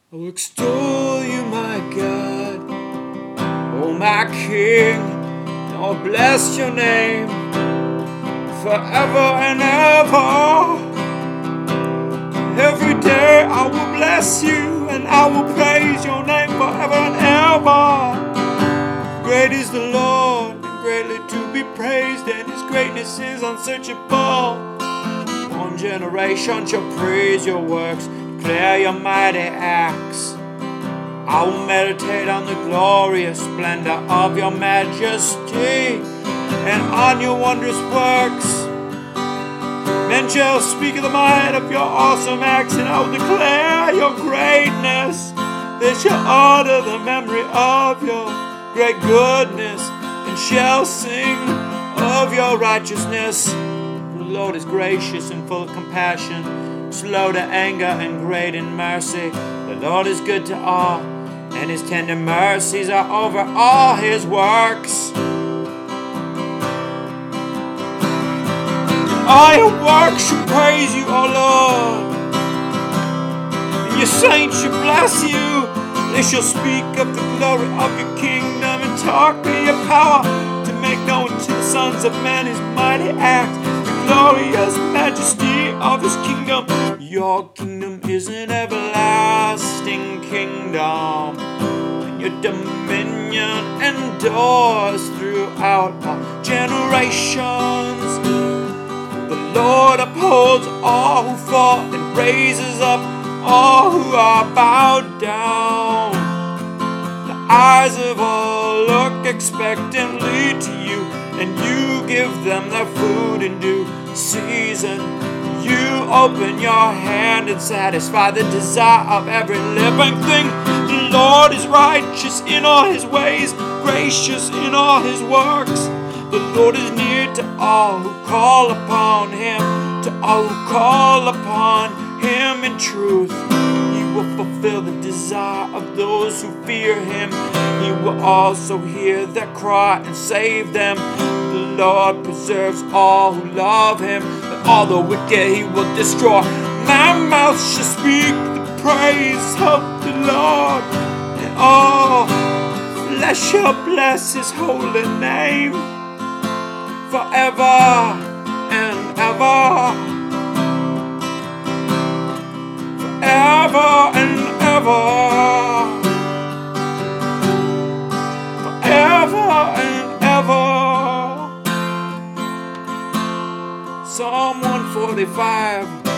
I will extol you, my God, oh my King, and I'll bless your name forever and ever. Every day I will bless you, and I will praise your name forever and ever. Great is the Lord, and greatly to be praised, and his greatness is unsearchable. One generation shall praise your works, declare your mighty acts. I will meditate on the glorious splendor of your majesty and on your wondrous works. Men shall speak of the might of your awesome acts, and I will declare your greatness. They shall honor the memory of your great goodness, and shall sing of your righteousness. The Lord is gracious and full of compassion, slow to anger and great in mercy. The Lord is good to all, and his tender mercies are over all his works. All your works shall praise you, O Lord, and your saints shall bless you. They shall speak of the glory of your kingdom and talk of your power, to make known to the sons of men his mighty acts, the glorious majesty of his kingdom. Your kingdom is an everlasting kingdom, and your dominion endures throughout all generations. The Lord upholds all who fall and raises up all who are bowed down. The eyes of all look expectantly to you, and you give them their food in due season. You open your hand and satisfy the desire of every living thing. The Lord is righteous in all his ways, gracious in all his works. The Lord is near to all who call upon him, to all who call upon him in truth. He will fulfill the desire of those who fear him. He will also hear their cry and save them. The Lord preserves all who love him, but all the wicked he will destroy. My mouth shall speak the praise of the Lord, and all flesh shall bless his holy name forever and ever. Forever and ever. Forever and ever. Psalm 145.